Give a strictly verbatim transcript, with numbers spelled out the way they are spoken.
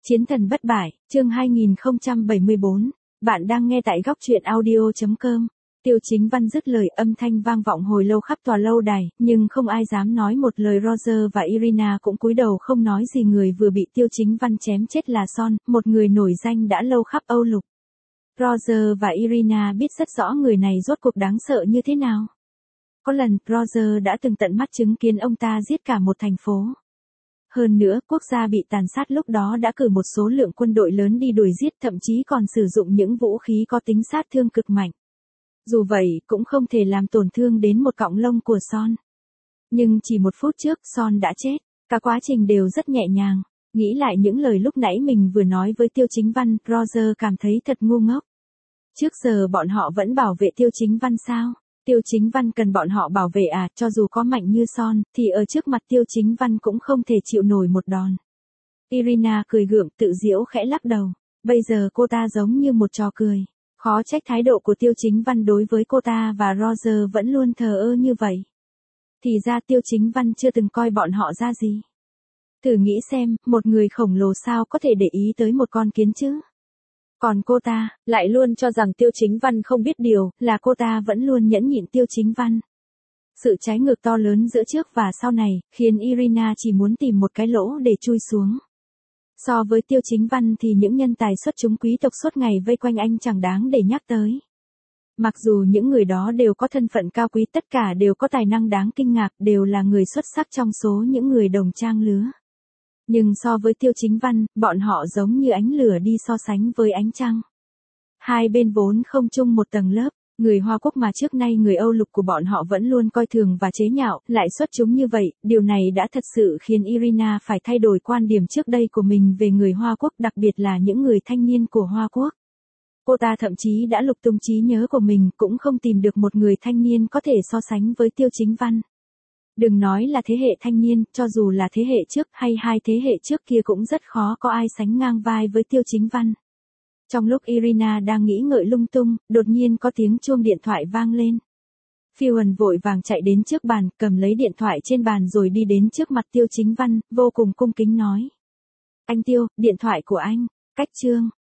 Chiến thần bất bại, chương hai nghìn không trăm bảy mươi bốn. Bạn đang nghe tại góc truyện audio chấm com. Tiêu Chính Văn dứt lời, âm thanh vang vọng hồi lâu khắp tòa lâu đài, nhưng không ai dám nói một lời. Roger và Irina cũng cúi đầu không nói gì. Người vừa bị Tiêu Chính Văn chém chết là Son, một người nổi danh đã lâu khắp Âu Lục. Roger và Irina biết rất rõ người này rốt cuộc đáng sợ như thế nào. Có lần, Roger đã từng tận mắt chứng kiến ông ta giết cả một thành phố. Hơn nữa, quốc gia bị tàn sát lúc đó đã cử một số lượng quân đội lớn đi đuổi giết, thậm chí còn sử dụng những vũ khí có tính sát thương cực mạnh. Dù vậy, cũng không thể làm tổn thương đến một cọng lông của Son. Nhưng chỉ một phút trước, Son đã chết. Cả quá trình đều rất nhẹ nhàng. Nghĩ lại những lời lúc nãy mình vừa nói với Tiêu Chính Văn, Roger cảm thấy thật ngu ngốc. Trước giờ bọn họ vẫn bảo vệ Tiêu Chính Văn sao? Tiêu Chính Văn cần bọn họ bảo vệ à? Cho dù có mạnh như Son, thì ở trước mặt Tiêu Chính Văn cũng không thể chịu nổi một đòn. Irina cười gượng, tự giễu khẽ lắc đầu. Bây giờ cô ta giống như một trò cười. Khó trách thái độ của Tiêu Chính Văn đối với cô ta và Roger vẫn luôn thờ ơ như vậy. Thì ra Tiêu Chính Văn chưa từng coi bọn họ ra gì. Thử nghĩ xem, một người khổng lồ sao có thể để ý tới một con kiến chứ? Còn cô ta, lại luôn cho rằng Tiêu Chính Văn không biết điều, là cô ta vẫn luôn nhẫn nhịn Tiêu Chính Văn. Sự trái ngược to lớn giữa trước và sau này, khiến Irina chỉ muốn tìm một cái lỗ để chui xuống. So với Tiêu Chính Văn thì những nhân tài xuất chúng quý tộc suốt ngày vây quanh anh chẳng đáng để nhắc tới. Mặc dù những người đó đều có thân phận cao quý, tất cả đều có tài năng đáng kinh ngạc, đều là người xuất sắc trong số những người đồng trang lứa. Nhưng so với Tiêu Chính Văn, bọn họ giống như ánh lửa đi so sánh với ánh trăng. Hai bên vốn không chung một tầng lớp, người Hoa Quốc mà trước nay người Âu Lục của bọn họ vẫn luôn coi thường và chế nhạo, lại xuất chúng như vậy, điều này đã thật sự khiến Irina phải thay đổi quan điểm trước đây của mình về người Hoa Quốc, đặc biệt là những người thanh niên của Hoa Quốc. Cô ta thậm chí đã lục tung trí nhớ của mình, cũng không tìm được một người thanh niên có thể so sánh với Tiêu Chính Văn. Đừng nói là thế hệ thanh niên, cho dù là thế hệ trước hay hai thế hệ trước kia cũng rất khó có ai sánh ngang vai với Tiêu Chính Văn. Trong lúc Irina đang nghĩ ngợi lung tung, đột nhiên có tiếng chuông điện thoại vang lên. Phiêu vội vàng chạy đến trước bàn, cầm lấy điện thoại trên bàn rồi đi đến trước mặt Tiêu Chính Văn, vô cùng cung kính nói. Anh Tiêu, điện thoại của anh. Cách chương,